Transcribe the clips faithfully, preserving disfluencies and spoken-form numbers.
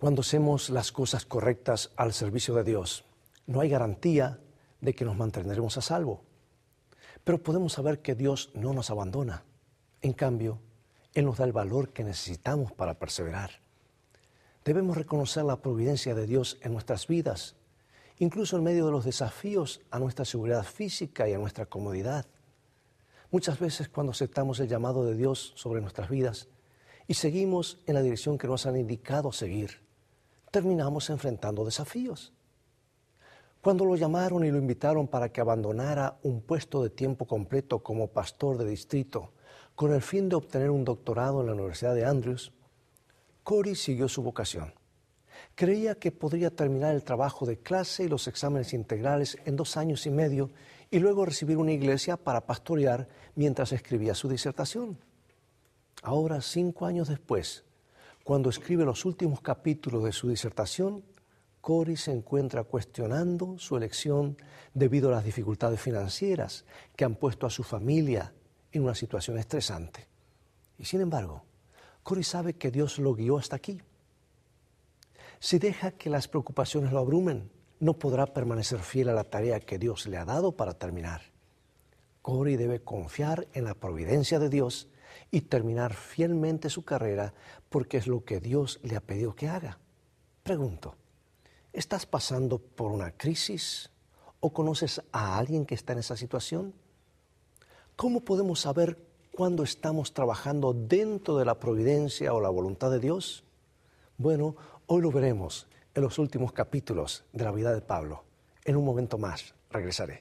Cuando hacemos las cosas correctas al servicio de Dios, no hay garantía de que nos mantendremos a salvo. Pero podemos saber que Dios no nos abandona. En cambio, Él nos da el valor que necesitamos para perseverar. Debemos reconocer la providencia de Dios en nuestras vidas, incluso en medio de los desafíos a nuestra seguridad física y a nuestra comodidad. Muchas veces cuando aceptamos el llamado de Dios sobre nuestras vidas y seguimos en la dirección que nos han indicado seguir, terminamos enfrentando desafíos. Cuando lo llamaron y lo invitaron para que abandonara un puesto de tiempo completo como pastor de distrito con el fin de obtener un doctorado en la Universidad de Andrews, Corey siguió su vocación. Creía que podría terminar el trabajo de clase y los exámenes integrales en dos años y medio y luego recibir una iglesia para pastorear mientras escribía su disertación. Ahora, cinco años después, cuando escribe los últimos capítulos de su disertación, Corey se encuentra cuestionando su elección debido a las dificultades financieras que han puesto a su familia en una situación estresante. Y sin embargo, Corey sabe que Dios lo guió hasta aquí. Si deja que las preocupaciones lo abrumen, no podrá permanecer fiel a la tarea que Dios le ha dado para terminar. Corey debe confiar en la providencia de Dios y terminar fielmente su carrera porque es lo que Dios le ha pedido que haga. Pregunto, ¿estás pasando por una crisis o conoces a alguien que está en esa situación? ¿Cómo podemos saber cuándo estamos trabajando dentro de la providencia o la voluntad de Dios? Bueno, hoy lo veremos en los últimos capítulos de la vida de Pablo. En un momento más regresaré.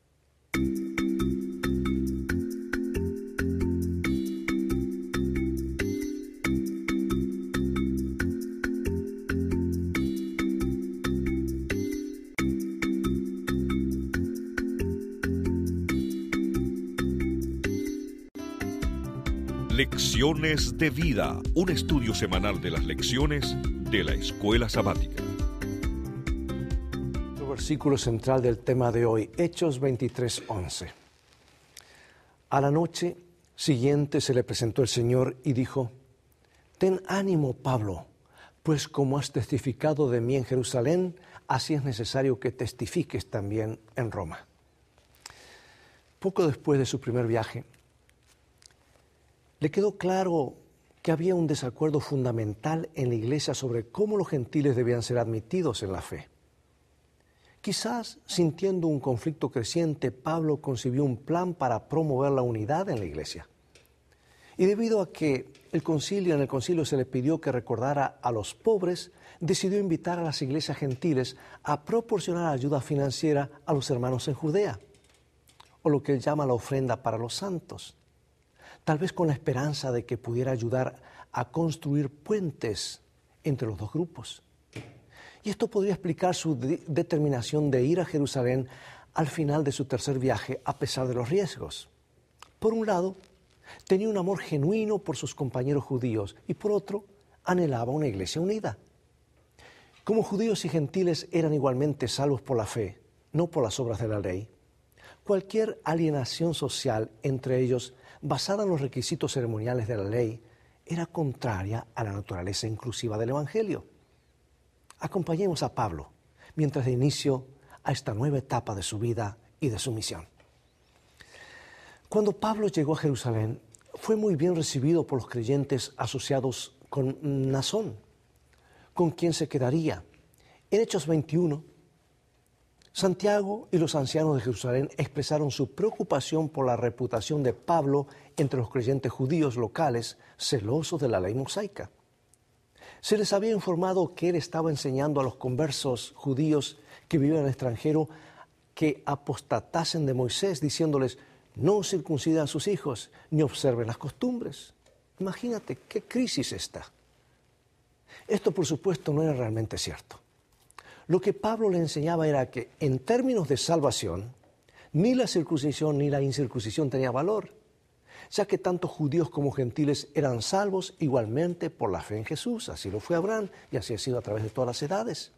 Lecciones de Vida, un estudio semanal de las lecciones de la Escuela Sabática. El versículo central del tema de hoy, Hechos veintitrés, once. A la noche siguiente se le presentó el Señor y dijo: «Ten ánimo, Pablo, pues como has testificado de mí en Jerusalén, así es necesario que testifiques también en Roma». Poco después de su primer viaje, le quedó claro que había un desacuerdo fundamental en la iglesia sobre cómo los gentiles debían ser admitidos en la fe. Quizás, sintiendo un conflicto creciente, Pablo concibió un plan para promover la unidad en la iglesia. Y debido a que el concilio, en el concilio se le pidió que recordara a los pobres, decidió invitar a las iglesias gentiles a proporcionar ayuda financiera a los hermanos en Judea, o lo que él llama la ofrenda para los santos. Tal vez con la esperanza de que pudiera ayudar a construir puentes entre los dos grupos. Y esto podría explicar su de- determinación de ir a Jerusalén al final de su tercer viaje, a pesar de los riesgos. Por un lado, tenía un amor genuino por sus compañeros judíos y por otro, anhelaba una iglesia unida. Como judíos y gentiles eran igualmente salvos por la fe, no por las obras de la ley, cualquier alienación social entre ellos basada en los requisitos ceremoniales de la ley, era contraria a la naturaleza inclusiva del Evangelio. Acompañemos a Pablo mientras da inicio a esta nueva etapa de su vida y de su misión. Cuando Pablo llegó a Jerusalén, fue muy bien recibido por los creyentes asociados con Mnasón, con quien se quedaría. En Hechos veintiuno, Santiago y los ancianos de Jerusalén expresaron su preocupación por la reputación de Pablo entre los creyentes judíos locales celosos de la ley mosaica. Se les había informado que él estaba enseñando a los conversos judíos que vivían en el extranjero que apostatasen de Moisés, diciéndoles: no circuncidan a sus hijos ni observen las costumbres. Imagínate qué crisis está. Esto, por supuesto, no era realmente cierto. Lo que Pablo le enseñaba era que, en términos de salvación, ni la circuncisión ni la incircuncisión tenía valor, ya que tanto judíos como gentiles eran salvos igualmente por la fe en Jesús. Así lo fue Abraham y así ha sido a través de todas las edades.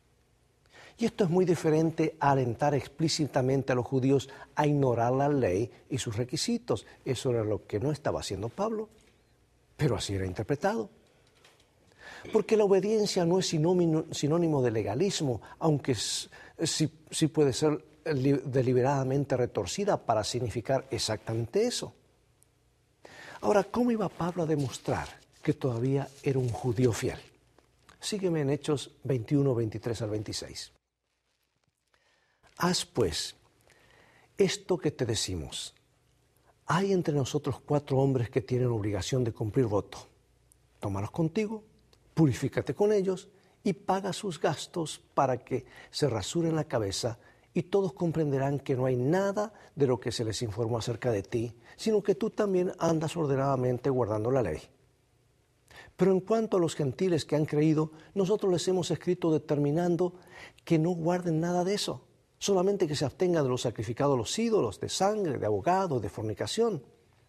Y esto es muy diferente a alentar explícitamente a los judíos a ignorar la ley y sus requisitos. Eso era lo que no estaba haciendo Pablo, pero así era interpretado. Porque la obediencia no es sinónimo, sinónimo de legalismo, aunque sí, sí puede ser deliberadamente retorcida para significar exactamente eso. Ahora, ¿cómo iba Pablo a demostrar que todavía era un judío fiel? Sígueme en Hechos veintiuno, veintitrés al veintiséis. Haz pues esto que te decimos. Hay entre nosotros cuatro hombres que tienen obligación de cumplir voto. Tómalos contigo, purifícate con ellos y paga sus gastos para que se rasuren la cabeza, y todos comprenderán que no hay nada de lo que se les informó acerca de ti, sino que tú también andas ordenadamente guardando la ley. Pero en cuanto a los gentiles que han creído, nosotros les hemos escrito determinando que no guarden nada de eso, solamente que se abstengan de los sacrificados a los ídolos, de sangre, de abogados, de fornicación.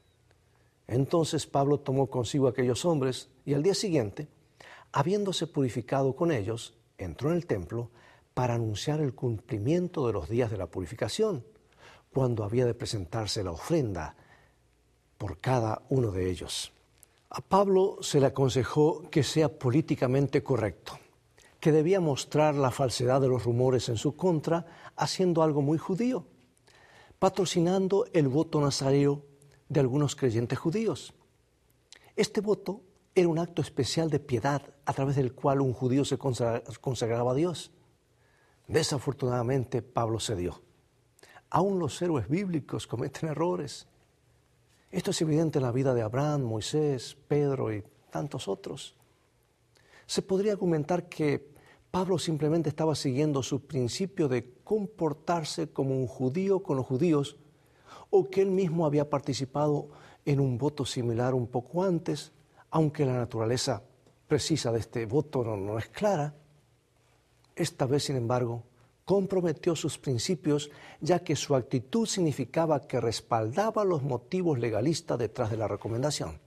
Entonces Pablo tomó consigo a aquellos hombres y al día siguiente, habiéndose purificado con ellos, entró en el templo para anunciar el cumplimiento de los días de la purificación, cuando había de presentarse la ofrenda por cada uno de ellos. A Pablo se le aconsejó que sea políticamente correcto, que debía mostrar la falsedad de los rumores en su contra, haciendo algo muy judío, patrocinando el voto nazareo de algunos creyentes judíos. Este voto era un acto especial de piedad a través del cual un judío se consagraba a Dios. Desafortunadamente, Pablo cedió. Aún los héroes bíblicos cometen errores. Esto es evidente en la vida de Abraham, Moisés, Pedro y tantos otros. Se podría argumentar que Pablo simplemente estaba siguiendo su principio de comportarse como un judío con los judíos, o que él mismo había participado en un voto similar un poco antes, aunque la naturaleza precisa de este voto no, no es clara. Esta vez, sin embargo, comprometió sus principios, ya que su actitud significaba que respaldaba los motivos legalistas detrás de la recomendación.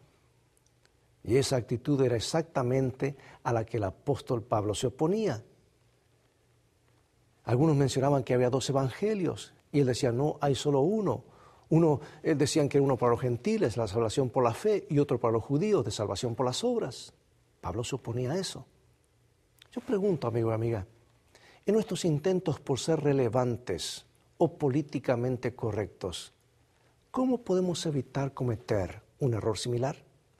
Y esa actitud era exactamente a la que el apóstol Pablo se oponía. Algunos mencionaban que había dos evangelios, y él decía, no, hay solo uno. Uno, él decían que era uno para los gentiles, la salvación por la fe, y otro para los judíos, de salvación por las obras. Pablo se oponía a eso. Yo pregunto, amigo y amiga, en nuestros intentos por ser relevantes o políticamente correctos, ¿cómo podemos evitar cometer un error similar?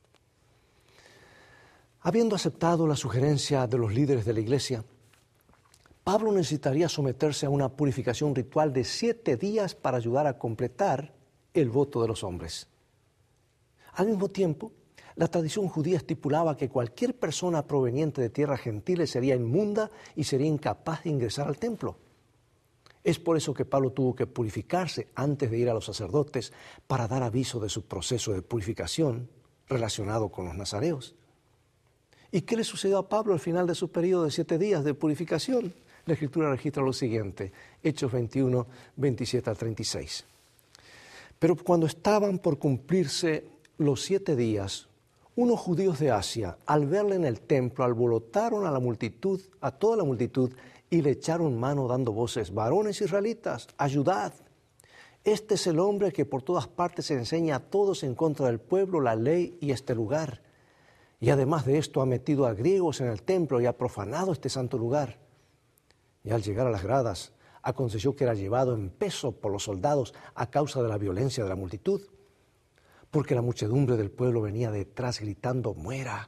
Habiendo aceptado la sugerencia de los líderes de la iglesia, Pablo necesitaría someterse a una purificación ritual de siete días para ayudar a completar el voto de los hombres. Al mismo tiempo, la tradición judía estipulaba que cualquier persona proveniente de tierras gentiles sería inmunda y sería incapaz de ingresar al templo. Es por eso que Pablo tuvo que purificarse antes de ir a los sacerdotes para dar aviso de su proceso de purificación relacionado con los nazareos. ¿Y qué le sucedió a Pablo al final de su periodo de siete días de purificación? La Escritura registra lo siguiente, Hechos veintiuno, veintisiete al treinta y seis. Pero cuando estaban por cumplirse los siete días, unos judíos de Asia, al verle en el templo, alborotaron a la multitud, a toda la multitud, y le echaron mano dando voces, varones israelitas, ayudad. Este es el hombre que por todas partes enseña a todos en contra del pueblo, la ley y este lugar. Y además de esto ha metido a griegos en el templo y ha profanado este santo lugar. Y al llegar a las gradas, aconteció que era llevado en peso por los soldados a causa de la violencia de la multitud, porque la muchedumbre del pueblo venía detrás gritando, ¡muera!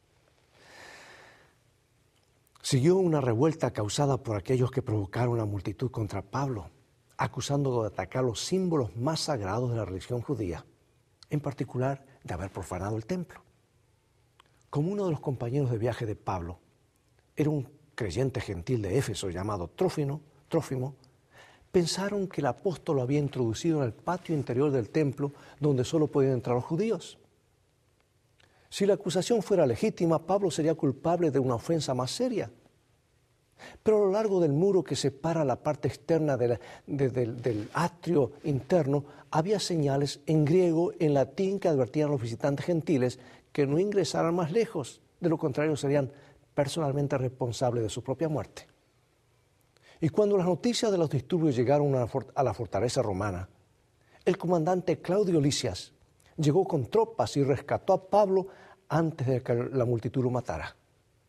Siguió una revuelta causada por aquellos que provocaron la multitud contra Pablo, acusándolo de atacar los símbolos más sagrados de la religión judía, en particular de haber profanado el templo. Como uno de los compañeros de viaje de Pablo era un creyente gentil de Éfeso llamado Trófimo, Trófimo, pensaron que el apóstol lo había introducido en el patio interior del templo donde solo podían entrar los judíos. Si la acusación fuera legítima, Pablo sería culpable de una ofensa más seria. Pero a lo largo del muro que separa la parte externa de la, de, de, del atrio interno, había señales en griego, en latín, que advertían a los visitantes gentiles que no ingresaran más lejos. De lo contrario, serían personalmente responsables de su propia muerte. Y cuando las noticias de los disturbios llegaron a la fortaleza romana, el comandante Claudio Lisias llegó con tropas y rescató a Pablo antes de que la multitud lo matara.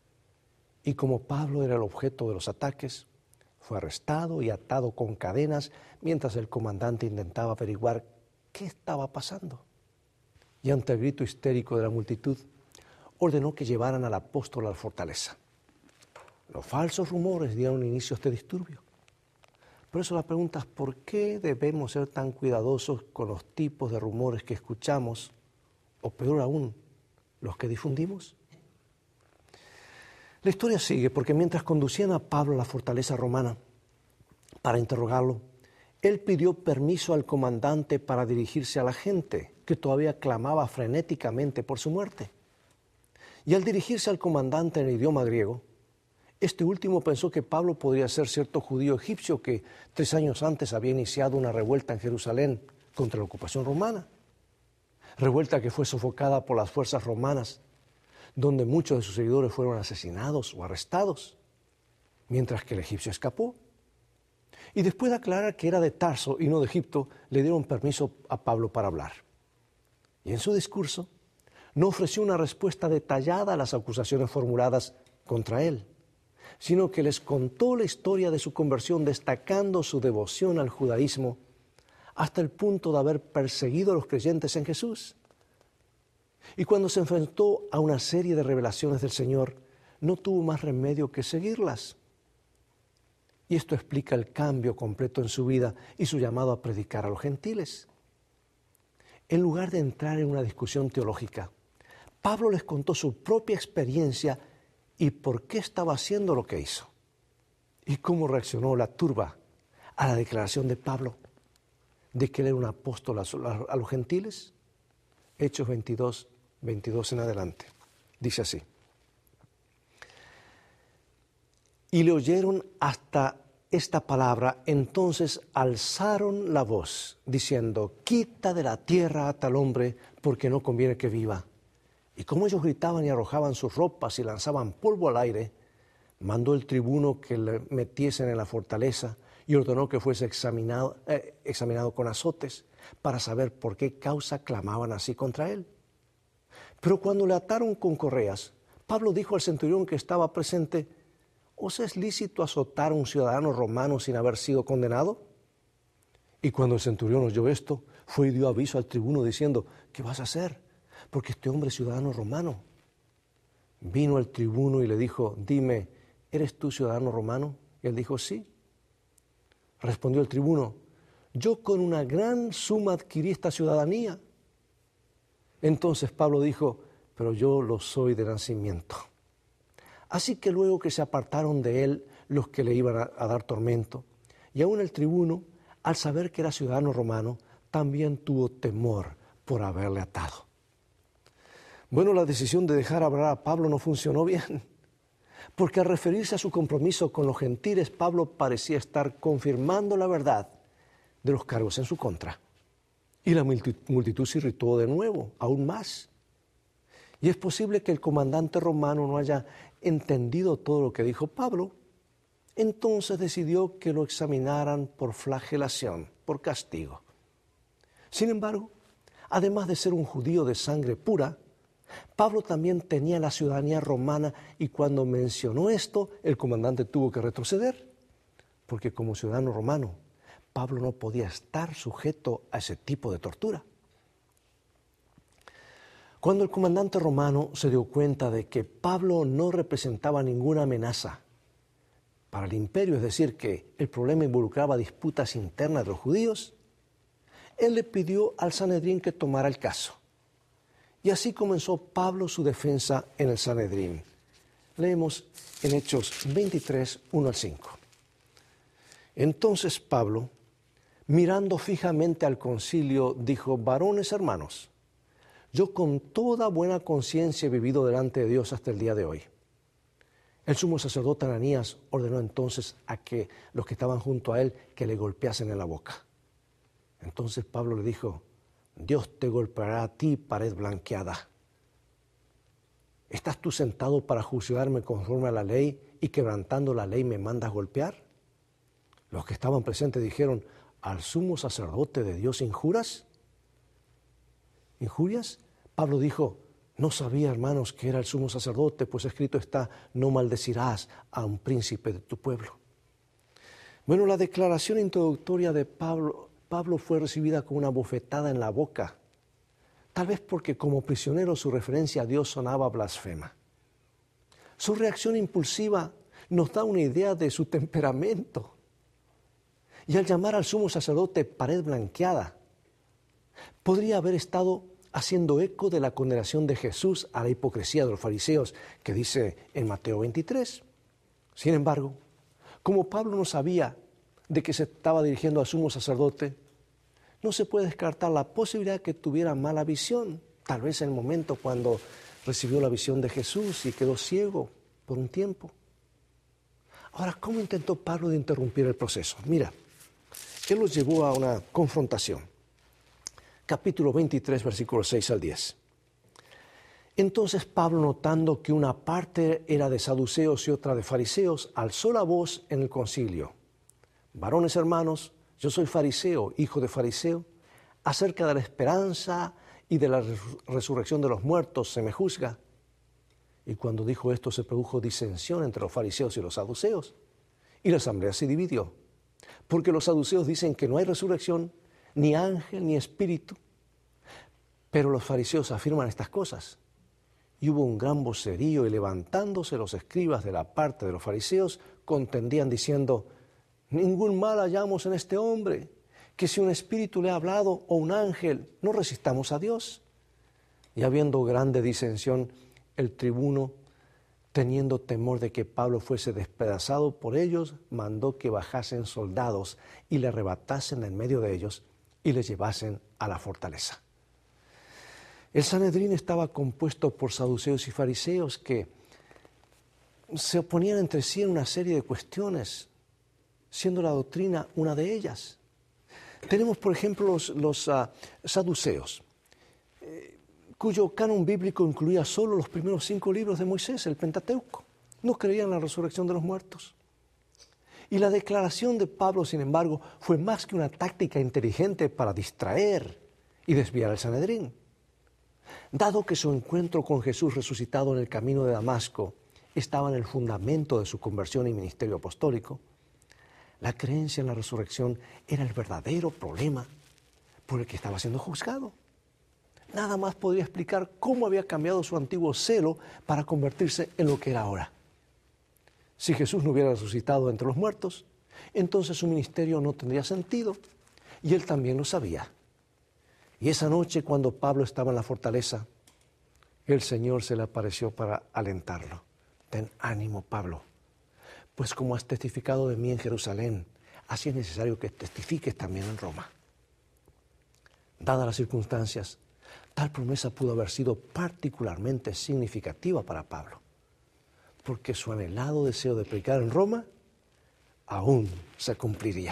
Y como Pablo era el objeto de los ataques, fue arrestado y atado con cadenas mientras el comandante intentaba averiguar qué estaba pasando. Y ante el grito histérico de la multitud, ordenó que llevaran al apóstol a la fortaleza. Los falsos rumores dieron inicio a este disturbio. Por eso la pregunta es, ¿por qué debemos ser tan cuidadosos con los tipos de rumores que escuchamos, o peor aún, los que difundimos? La historia sigue porque mientras conducían a Pablo a la fortaleza romana para interrogarlo, él pidió permiso al comandante para dirigirse a la gente que todavía clamaba frenéticamente por su muerte. Y al dirigirse al comandante en el idioma griego, este último pensó que Pablo podría ser cierto judío egipcio que tres años antes había iniciado una revuelta en Jerusalén contra la ocupación romana. Revuelta que fue sofocada por las fuerzas romanas, donde muchos de sus seguidores fueron asesinados o arrestados, mientras que el egipcio escapó. Y después de aclarar que era de Tarso y no de Egipto, le dieron permiso a Pablo para hablar. Y en su discurso no ofreció una respuesta detallada a las acusaciones formuladas contra él, sino que les contó la historia de su conversión, destacando su devoción al judaísmo hasta el punto de haber perseguido a los creyentes en Jesús. Y cuando se enfrentó a una serie de revelaciones del Señor, no tuvo más remedio que seguirlas. Y esto explica el cambio completo en su vida y su llamado a predicar a los gentiles. En lugar de entrar en una discusión teológica, Pablo les contó su propia experiencia y por qué estaba haciendo lo que hizo. Y cómo reaccionó la turba a la declaración de Pablo de que él era un apóstol a los gentiles. Hechos veintidós, veintidós en adelante. Dice así. Y le oyeron hasta esta palabra, entonces alzaron la voz, diciendo, quita de la tierra a tal hombre, porque no conviene que viva. Y como ellos gritaban y arrojaban sus ropas y lanzaban polvo al aire, mandó el tribuno que le metiesen en la fortaleza y ordenó que fuese examinado, eh, examinado con azotes para saber por qué causa clamaban así contra él. Pero cuando le ataron con correas, Pablo dijo al centurión que estaba presente, ¿os es lícito azotar a un ciudadano romano sin haber sido condenado? Y cuando el centurión oyó esto, fue y dio aviso al tribuno diciendo, ¿qué vas a hacer? Porque este hombre es ciudadano romano. Vino el tribuno y le dijo, dime, ¿eres tú ciudadano romano? Y él dijo, sí. Respondió el tribuno, yo con una gran suma adquirí esta ciudadanía. Entonces Pablo dijo, pero yo lo soy de nacimiento. Así que luego que se apartaron de él los que le iban a, a dar tormento, y aún el tribuno, al saber que era ciudadano romano, también tuvo temor por haberle atado. Bueno, la decisión de dejar hablar a Pablo no funcionó bien, porque al referirse a su compromiso con los gentiles, Pablo parecía estar confirmando la verdad de los cargos en su contra. Y la multitud se irritó de nuevo, aún más. Y es posible que el comandante romano no haya entendido todo lo que dijo Pablo. Entonces decidió que lo examinaran por flagelación, por castigo. Sin embargo, además de ser un judío de sangre pura, Pablo también tenía la ciudadanía romana y cuando mencionó esto, el comandante tuvo que retroceder, porque como ciudadano romano, Pablo no podía estar sujeto a ese tipo de tortura. Cuando el comandante romano se dio cuenta de que Pablo no representaba ninguna amenaza para el imperio, es decir, que el problema involucraba disputas internas de los judíos, él le pidió al Sanedrín que tomara el caso. Y así comenzó Pablo su defensa en el Sanedrín. Leemos en Hechos veintitrés, uno al cinco. Entonces Pablo, mirando fijamente al concilio, dijo, varones hermanos, yo con toda buena conciencia he vivido delante de Dios hasta el día de hoy. El sumo sacerdote Ananías ordenó entonces a que los que estaban junto a él que le golpeasen en la boca. Entonces Pablo le dijo, Dios te golpeará a ti, pared blanqueada. ¿Estás tú sentado para juzgarme conforme a la ley y quebrantando la ley me mandas golpear? Los que estaban presentes dijeron, ¿al sumo sacerdote de Dios injuras? ¿Injurias? Pablo dijo, No sabía, hermanos, que era el sumo sacerdote, pues escrito está, no maldecirás a un príncipe de tu pueblo. Bueno, la declaración introductoria de Pablo, Pablo fue recibida con una bofetada en la boca, tal vez porque como prisionero su referencia a Dios sonaba blasfema. Su reacción impulsiva nos da una idea de su temperamento. Y al llamar al sumo sacerdote pared blanqueada, podría haber estado haciendo eco de la condenación de Jesús a la hipocresía de los fariseos, que dice en Mateo veintitrés. Sin embargo, como Pablo no sabía de que se estaba dirigiendo al sumo sacerdote, no se puede descartar la posibilidad que tuviera mala visión, tal vez en el momento cuando recibió la visión de Jesús y quedó ciego por un tiempo. Ahora, ¿cómo intentó Pablo de interrumpir el proceso? Mira, él los llevó a una confrontación. Capítulo veintitrés, versículos seis al diez. Entonces Pablo, notando que una parte era de saduceos y otra de fariseos, alzó la voz en el concilio. Varones hermanos, yo soy fariseo, hijo de fariseo. Acerca de la esperanza y de la resurrección de los muertos se me juzga. Y cuando dijo esto se produjo disensión entre los fariseos y los saduceos. Y la asamblea se dividió. Porque los saduceos dicen que no hay resurrección, ni ángel, ni espíritu. Pero los fariseos afirman estas cosas. Y hubo un gran vocerío, y levantándose los escribas de la parte de los fariseos, contendían diciendo, ningún mal hallamos en este hombre, que si un espíritu le ha hablado o un ángel, no resistamos a Dios. Y habiendo grande disensión, el tribuno, teniendo temor de que Pablo fuese despedazado por ellos, mandó que bajasen soldados y le arrebatasen en medio de ellos y le llevasen a la fortaleza. El Sanedrín estaba compuesto por saduceos y fariseos que se oponían entre sí en una serie de cuestiones, siendo la doctrina una de ellas. Tenemos, por ejemplo, los, los uh, saduceos, eh, cuyo canon bíblico incluía solo los primeros cinco libros de Moisés, el Pentateuco. No creían en la resurrección de los muertos. Y la declaración de Pablo, sin embargo, fue más que una táctica inteligente para distraer y desviar al Sanedrín. Dado que su encuentro con Jesús resucitado en el camino de Damasco estaba en el fundamento de su conversión y ministerio apostólico, la creencia en la resurrección era el verdadero problema por el que estaba siendo juzgado. Nada más podría explicar cómo había cambiado su antiguo celo para convertirse en lo que era ahora. Si Jesús no hubiera resucitado entre los muertos, entonces su ministerio no tendría sentido, y él también lo sabía. Y esa noche, cuando Pablo estaba en la fortaleza, el Señor se le apareció para alentarlo. Ten ánimo, Pablo, pues como has testificado de mí en Jerusalén, así es necesario que testifiques también en Roma. Dadas las circunstancias, tal promesa pudo haber sido particularmente significativa para Pablo, porque su anhelado deseo de predicar en Roma aún se cumpliría.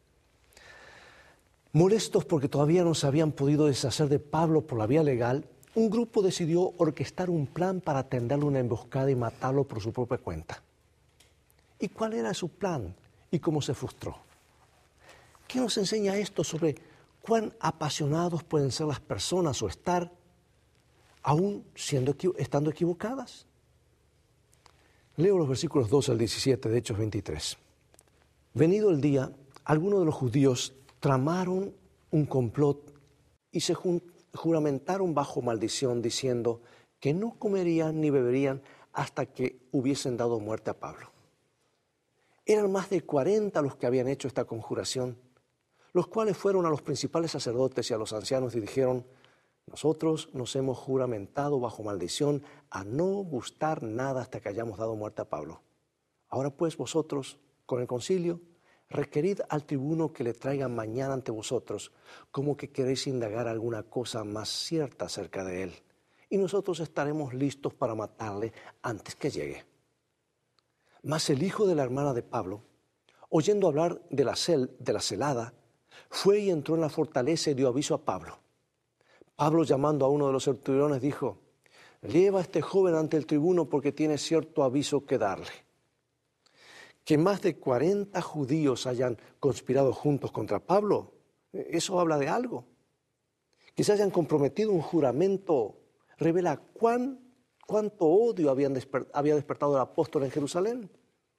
Molestos porque todavía no se habían podido deshacer de Pablo por la vía legal, un grupo decidió orquestar un plan para tenderle una emboscada y matarlo por su propia cuenta. ¿Y cuál era su plan y cómo se frustró? ¿Qué nos enseña esto sobre cuán apasionados pueden ser las personas o estar aún siendo, estando equivocadas? Leo los versículos doce al diecisiete de Hechos veintitrés. Venido el día, algunos de los judíos tramaron un complot y se juramentaron bajo maldición, diciendo que no comerían ni beberían hasta que hubiesen dado muerte a Pablo. Eran más de cuarenta los que habían hecho esta conjuración, los cuales fueron a los principales sacerdotes y a los ancianos y dijeron, nosotros nos hemos juramentado bajo maldición a no gustar nada hasta que hayamos dado muerte a Pablo. Ahora pues vosotros, con el concilio, requerid al tribuno que le traiga mañana ante vosotros, como que queréis indagar alguna cosa más cierta acerca de él, y nosotros estaremos listos para matarle antes que llegue. Mas el hijo de la hermana de Pablo, oyendo hablar de la, cel, de la celada, fue y entró en la fortaleza y dio aviso a Pablo. Pablo, llamando a uno de los centuriones, dijo, lleva a este joven ante el tribuno porque tiene cierto aviso que darle. Que más de cuarenta judíos hayan conspirado juntos contra Pablo, eso habla de algo. Que se hayan comprometido un juramento revela cuán, cuánto odio habían desper, había despertado el apóstol en Jerusalén.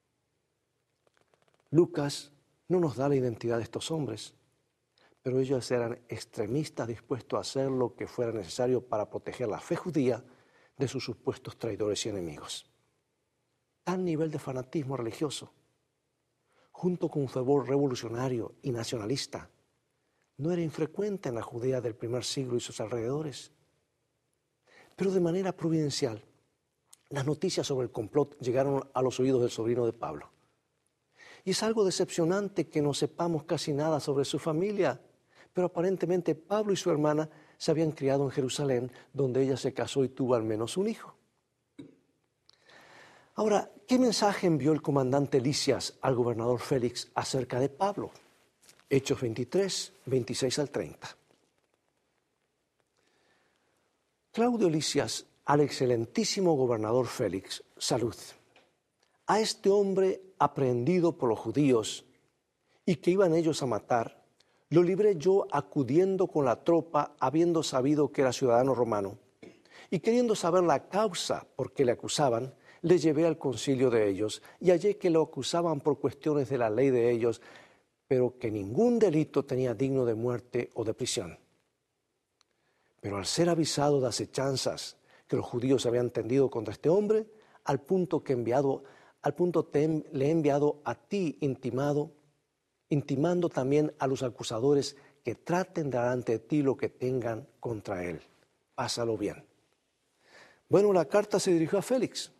Lucas no nos da la identidad de estos hombres, pero ellos eran extremistas dispuestos a hacer lo que fuera necesario para proteger la fe judía de sus supuestos traidores y enemigos. Tal nivel de fanatismo religioso, junto con un fervor revolucionario y nacionalista, no era infrecuente en la Judea del primer siglo y sus alrededores. Pero de manera providencial, las noticias sobre el complot llegaron a los oídos del sobrino de Pablo. Y es algo decepcionante que no sepamos casi nada sobre su familia, pero aparentemente Pablo y su hermana se habían criado en Jerusalén, donde ella se casó y tuvo al menos un hijo. Ahora, ¿qué mensaje envió el comandante Lisias al gobernador Félix acerca de Pablo? Hechos veintitrés, veintiséis al treinta. Claudio Lisias al excelentísimo gobernador Félix, salud. A este hombre aprehendido por los judíos y que iban ellos a matar, lo libré yo acudiendo con la tropa, habiendo sabido que era ciudadano romano, y queriendo saber la causa por qué le acusaban, le llevé al concilio de ellos y hallé que lo acusaban por cuestiones de la ley de ellos, pero que ningún delito tenía digno de muerte o de prisión. Pero al ser avisado de acechanzas que los judíos habían tendido contra este hombre, al punto que enviado, al punto te, le he enviado a ti intimado, intimando también a los acusadores que traten de dar ante ti lo que tengan contra él. Pásalo bien. Bueno, la carta se dirigió a Félix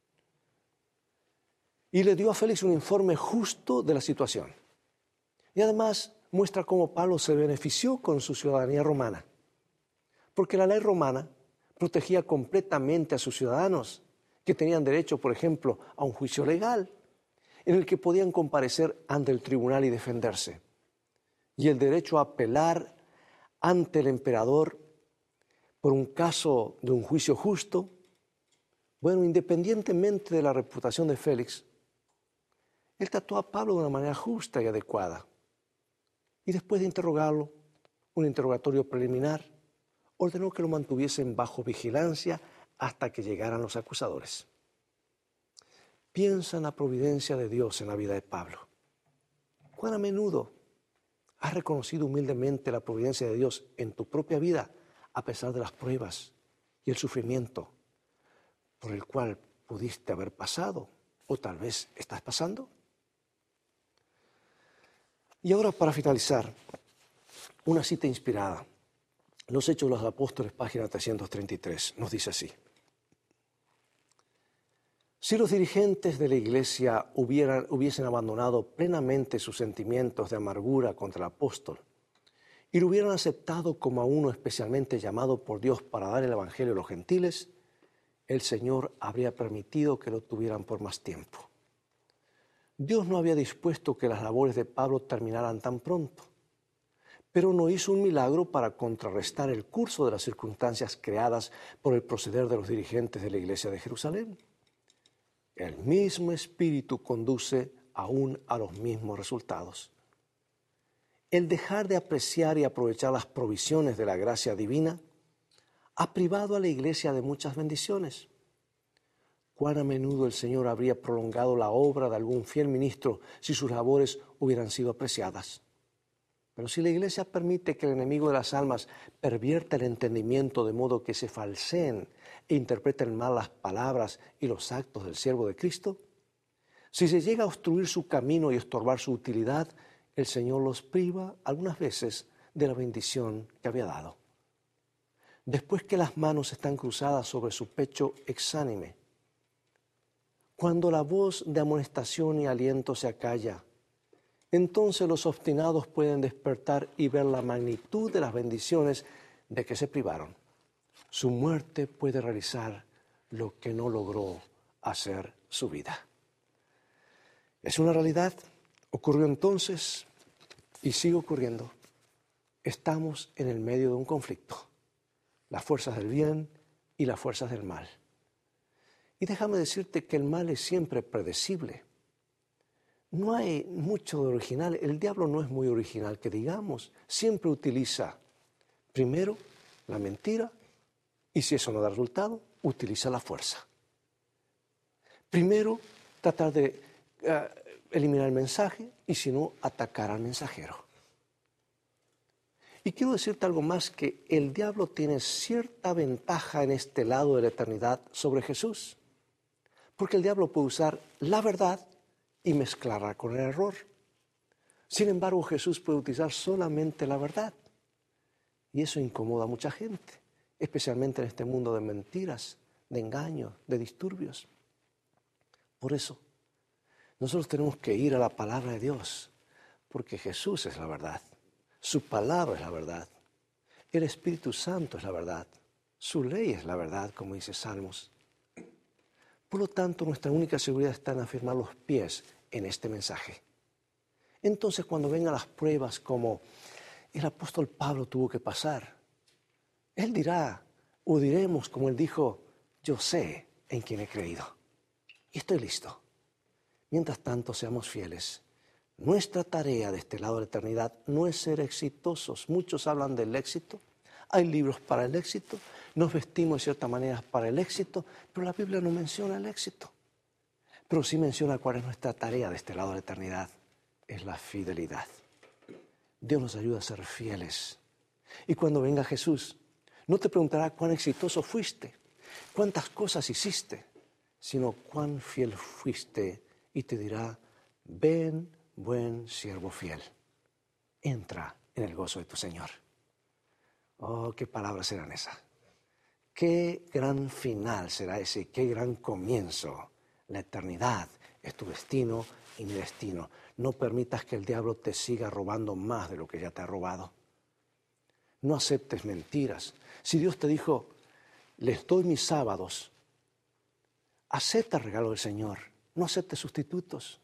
y le dio a Félix un informe justo de la situación. Y además muestra cómo Pablo se benefició con su ciudadanía romana, porque la ley romana protegía completamente a sus ciudadanos, que tenían derecho, por ejemplo, a un juicio legal, en el que podían comparecer ante el tribunal y defenderse, y el derecho a apelar ante el emperador por un caso de un juicio justo. Bueno, independientemente de la reputación de Félix, él trató a Pablo de una manera justa y adecuada. Y después de interrogarlo, un interrogatorio preliminar, ordenó que lo mantuviesen bajo vigilancia hasta que llegaran los acusadores. Piensa en la providencia de Dios en la vida de Pablo. ¿Cuán a menudo has reconocido humildemente la providencia de Dios en tu propia vida, a pesar de las pruebas y el sufrimiento por el cual pudiste haber pasado o tal vez estás pasando? Y ahora, para finalizar, una cita inspirada. Los Hechos de los Apóstoles, página trescientos treinta y tres, nos dice así. Si los dirigentes de la iglesia hubieran, hubiesen abandonado plenamente sus sentimientos de amargura contra el apóstol y lo hubieran aceptado como a uno especialmente llamado por Dios para dar el evangelio a los gentiles, el Señor habría permitido que lo tuvieran por más tiempo. Dios no había dispuesto que las labores de Pablo terminaran tan pronto, pero no hizo un milagro para contrarrestar el curso de las circunstancias creadas por el proceder de los dirigentes de la iglesia de Jerusalén. El mismo Espíritu conduce aún a los mismos resultados. El dejar de apreciar y aprovechar las provisiones de la gracia divina ha privado a la iglesia de muchas bendiciones. Cuán a menudo el Señor habría prolongado la obra de algún fiel ministro si sus labores hubieran sido apreciadas. Pero si la iglesia permite que el enemigo de las almas pervierta el entendimiento de modo que se falseen e interpreten mal las palabras y los actos del siervo de Cristo, si se llega a obstruir su camino y estorbar su utilidad, el Señor los priva algunas veces de la bendición que había dado. Después que las manos están cruzadas sobre su pecho exánime, cuando la voz de amonestación y aliento se acalla, entonces los obstinados pueden despertar y ver la magnitud de las bendiciones de que se privaron. Su muerte puede realizar lo que no logró hacer su vida. Es una realidad, ocurrió entonces y sigue ocurriendo. Estamos en el medio de un conflicto, las fuerzas del bien y las fuerzas del mal. Y déjame decirte que el mal es siempre predecible. No hay mucho de original. El diablo no es muy original, que digamos. Siempre utiliza primero la mentira Y si eso no da resultado, utiliza la fuerza. Primero, tratar de uh, eliminar el mensaje y si no, atacar al mensajero. Y quiero decirte algo más, que el diablo tiene cierta ventaja en este lado de la eternidad sobre Jesús. Porque el diablo puede usar la verdad y mezclarla con el error. Sin embargo, Jesús puede utilizar solamente la verdad. Y eso incomoda a mucha gente, especialmente en este mundo de mentiras, de engaños, de disturbios. Por eso, nosotros tenemos que ir a la palabra de Dios, porque Jesús es la verdad. Su palabra es la verdad. El Espíritu Santo es la verdad. Su ley es la verdad, como dice Salmos. Por lo tanto, nuestra única seguridad está en afirmar los pies en este mensaje. Entonces, cuando vengan las pruebas como el apóstol Pablo tuvo que pasar, él dirá, o diremos como él dijo, yo sé en quién he creído y estoy listo. Mientras tanto, seamos fieles. Nuestra tarea de este lado de la eternidad no es ser exitosos. Muchos hablan del éxito. Hay libros para el éxito. Nos vestimos de cierta manera para el éxito, pero la Biblia no menciona el éxito. Pero sí menciona cuál es nuestra tarea de este lado de la eternidad. Es la fidelidad. Dios nos ayuda a ser fieles. Y cuando venga Jesús, no te preguntará cuán exitoso fuiste, cuántas cosas hiciste, sino cuán fiel fuiste y te dirá, ven, buen siervo fiel, entra en el gozo de tu Señor. Oh, qué palabras serán esas. Qué gran final será ese, qué gran comienzo. La eternidad es tu destino y mi destino. No permitas que el diablo te siga robando más de lo que ya te ha robado. No aceptes mentiras. Si Dios te dijo, les doy mis sábados, acepta el regalo del Señor. No aceptes sustitutos.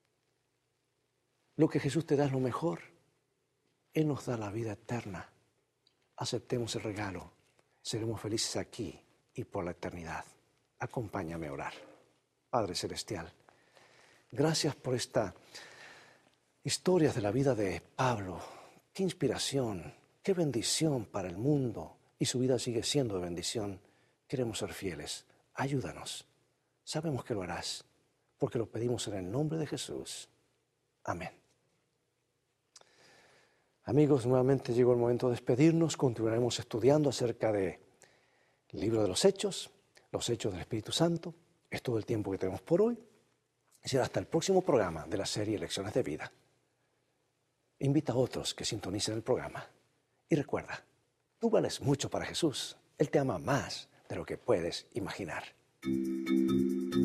Lo que Jesús te da es lo mejor. Él nos da la vida eterna. Aceptemos el regalo. Seremos felices aquí y por la eternidad. Acompáñame a orar. Padre Celestial, gracias por esta historia de la vida de Pablo. Qué inspiración, qué bendición para el mundo. Y su vida sigue siendo de bendición. Queremos ser fieles. Ayúdanos. Sabemos que lo harás, porque lo pedimos en el nombre de Jesús. Amén. Amigos, nuevamente llegó el momento de despedirnos. Continuaremos estudiando acerca del libro de los Hechos, los Hechos del Espíritu Santo. Es todo el tiempo que tenemos por hoy. Será hasta el próximo programa de la serie Lecciones de Vida. Invita a otros que sintonicen el programa. Y recuerda, tú vales mucho para Jesús. Él te ama más de lo que puedes imaginar.